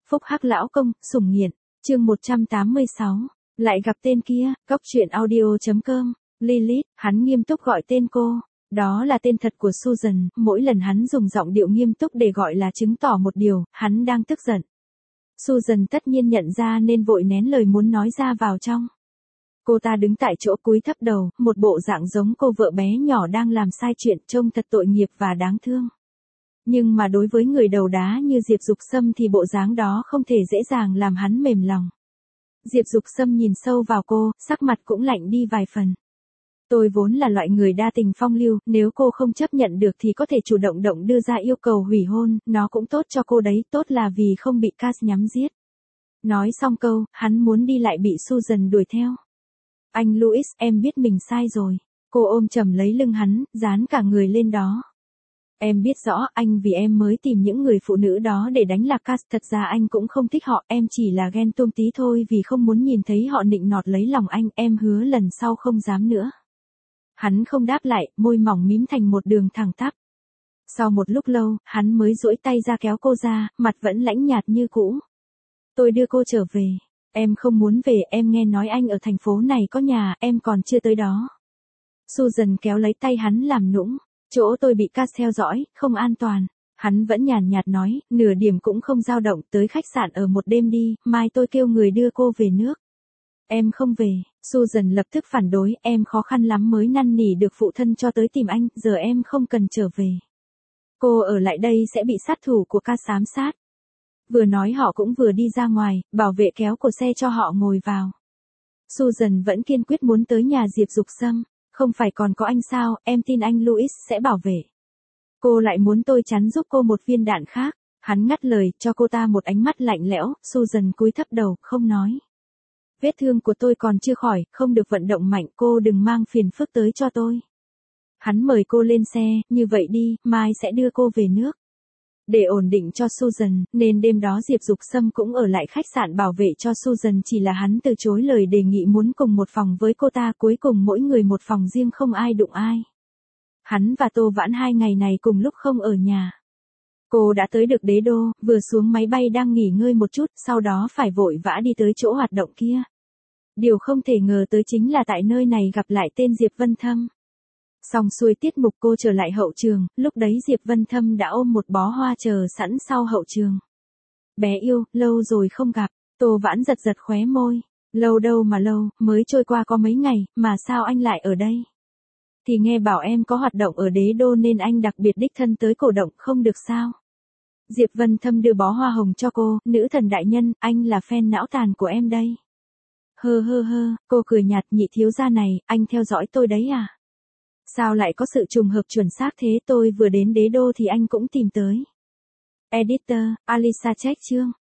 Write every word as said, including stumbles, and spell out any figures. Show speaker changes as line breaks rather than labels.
Phúc Hắc lão công, sủng nghiện, chương một trăm tám mươi sáu, lại gặp tên kia, cóc truyện audio chấm com, Lilith, hắn nghiêm túc gọi tên cô. Đó là tên thật của Susan, mỗi lần hắn dùng giọng điệu nghiêm túc để gọi là chứng tỏ một điều, hắn đang tức giận. Susan tất nhiên nhận ra nên vội nén lời muốn nói ra vào trong. Cô ta đứng tại chỗ cúi thấp đầu, một bộ dạng giống cô vợ bé nhỏ đang làm sai chuyện, trông thật tội nghiệp và đáng thương. Nhưng mà đối với người đầu đá như Diệp Dục Sâm thì bộ dáng đó không thể dễ dàng làm hắn mềm lòng. Diệp Dục Sâm nhìn sâu vào cô, sắc mặt cũng lạnh đi vài phần. Tôi vốn là loại người đa tình phong lưu, nếu cô không chấp nhận được thì có thể chủ động động đưa ra yêu cầu hủy hôn, nó cũng tốt cho cô đấy, tốt là vì không bị Cass nhắm giết. Nói xong câu, hắn muốn đi lại bị Susan đuổi theo. Anh Louis, em biết mình sai rồi. Cô ôm chầm lấy lưng hắn, dán cả người lên đó. Em biết rõ, anh vì em mới tìm những người phụ nữ đó để đánh lạc Cass, thật ra anh cũng không thích họ, em chỉ là ghen tuông tí thôi vì không muốn nhìn thấy họ nịnh nọt lấy lòng anh, em hứa lần sau không dám nữa. Hắn không đáp lại, môi mỏng mím thành một đường thẳng tắp. Sau một lúc lâu, hắn mới duỗi tay ra kéo cô ra, mặt vẫn lãnh nhạt như cũ. Tôi đưa cô trở về. Em không muốn về, em nghe nói anh ở thành phố này có nhà, em còn chưa tới đó. Susan kéo lấy tay hắn làm nũng. Chỗ tôi bị Cass theo dõi, không an toàn. Hắn vẫn nhàn nhạt nói, nửa điểm cũng không dao động, tới khách sạn ở một đêm đi, mai tôi kêu người đưa cô về nước. Em không về. Susan lập tức phản đối, em khó khăn lắm mới năn nỉ được phụ thân cho tới tìm anh, giờ em không cần trở về. Cô ở lại đây sẽ bị sát thủ của Cass ám sát. Vừa nói họ cũng vừa đi ra ngoài, bảo vệ kéo cổ xe cho họ ngồi vào. Susan vẫn kiên quyết muốn tới nhà Diệp Dục Sâm. Không phải còn có anh sao, em tin anh Louis sẽ bảo vệ. Cô lại muốn tôi chắn giúp cô một viên đạn khác. Hắn ngắt lời, cho cô ta một ánh mắt lạnh lẽo, Susan cúi thấp đầu, không nói. Vết thương của tôi còn chưa khỏi, không được vận động mạnh, cô đừng mang phiền phức tới cho tôi. Hắn mời cô lên xe, như vậy đi, mai sẽ đưa cô về nước. Để ổn định cho Susan, nên đêm đó Diệp Dục Sâm cũng ở lại khách sạn bảo vệ cho Susan, chỉ là hắn từ chối lời đề nghị muốn cùng một phòng với cô ta, cuối cùng mỗi người một phòng riêng không ai đụng ai. Hắn và Tô Vãn hai ngày này cùng lúc không ở nhà. Cô đã tới được Đế Đô, vừa xuống máy bay đang nghỉ ngơi một chút, sau đó phải vội vã đi tới chỗ hoạt động kia. Điều không thể ngờ tới chính là tại nơi này gặp lại tên Diệp Vân Thâm. Xong xuôi tiết mục cô trở lại hậu trường, lúc đấy Diệp Vân Thâm đã ôm một bó hoa chờ sẵn sau hậu trường. Bé yêu, lâu rồi không gặp, Tô Vãn giật giật khóe môi. Lâu đâu mà lâu, mới trôi qua có mấy ngày, mà sao anh lại ở đây? Thì nghe bảo em có hoạt động ở Đế Đô nên anh đặc biệt đích thân tới cổ động, không được sao? Diệp Vân Thâm đưa bó hoa hồng cho cô, nữ thần đại nhân, anh là fan não tàn của em đây. Hơ hơ hơ, cô cười nhạt, nhị thiếu gia này, anh theo dõi tôi đấy à? Sao lại có sự trùng hợp chuẩn xác thế, tôi vừa đến Đế Đô thì anh cũng tìm tới. Editor, Alisa check chương.